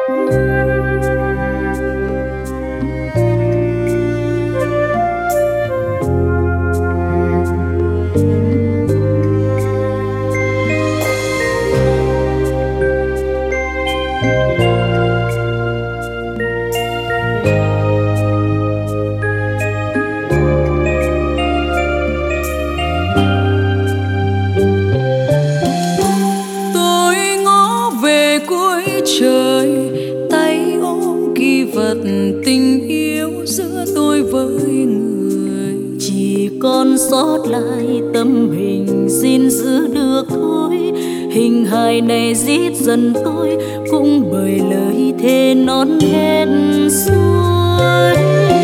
Tình yêu giữa tôi với người chỉ còn sót lại tâm hình xin giữ được thôi. Hình hài này giết dần tôi cũng bởi lời thề non nét xuôi.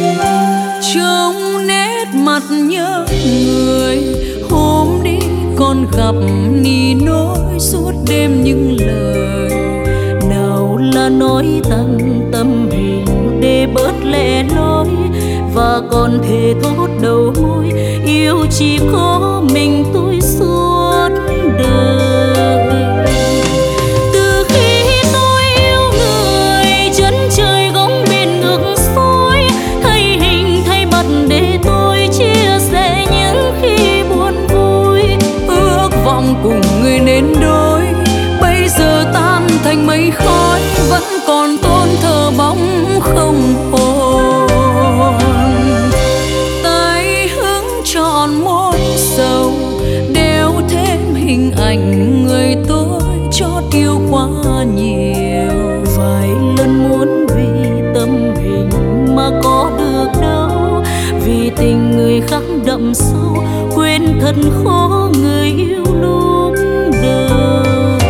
Trong nét mặt nhớ người hôm đi còn gặp ni nỗi suốt đêm những lời nào là nói tăng tâm hình để bớt lẻ loi, và còn thề thốt đầu môi yêu chỉ có mình tôi suốt đời. Từ khi tôi yêu người chân trời góc biển ngược xuôi, thay hình thay mặt để tôi chia sẻ những khi buồn vui. Ước vọng cùng người nên đôi bây giờ tan thành mây khói, vẫn còn tôn thờ bóng không hồn. Tay hướng trọn môi sầu đeo thêm hình ảnh người tôi chót yêu quá nhiều. Vài lần muốn vì tâm hình mà có được đâu, vì tình người khắc đậm sâu quên thật khó người yêu lúc đầu.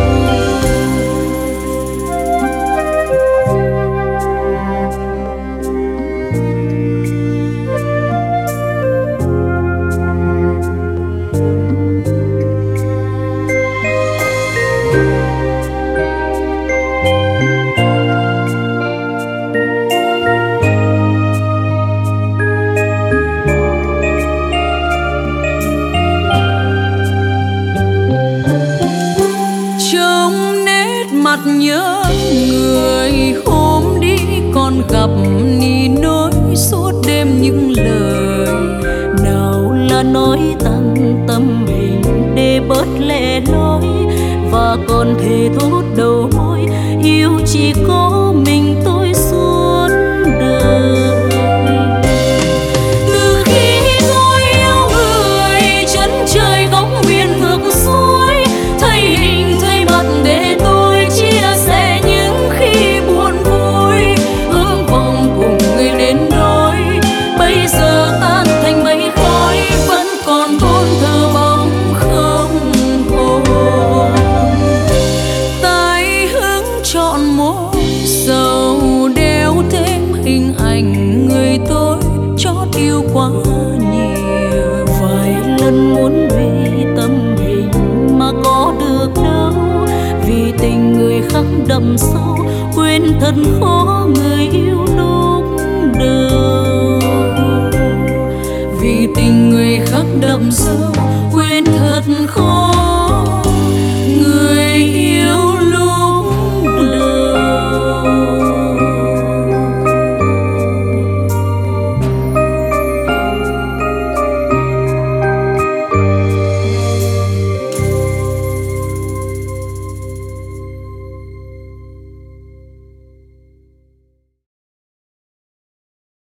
Mặt nhớ người hôm đi còn gặp ni nỗi suốt đêm những lời nào là nói tăng tâm hình để bớt lẻ loi, và còn thề thốt đầu môi yêu chỉ có mình tôi suốt đời. Từ khi tôi yêu người chân trời góc biển ngược xuôi, thay hình thay mặt để tôi chia sẻ những khi buồn vui. Ước vọng cùng người đến đôi bây giờ tan thành mây khói, vẫn còn tôn thờ bóng không hồn. Tay hướng trọn môi sầu đeo thêm hình ảnh người tôi chót yêu quá nhiều. Vài lần muốn vì tâm hình mà có được đâu, vì tình người khắc đậm sâu quên thật khó người yêu lúc đầu. Vì tình người khắc đậm sâu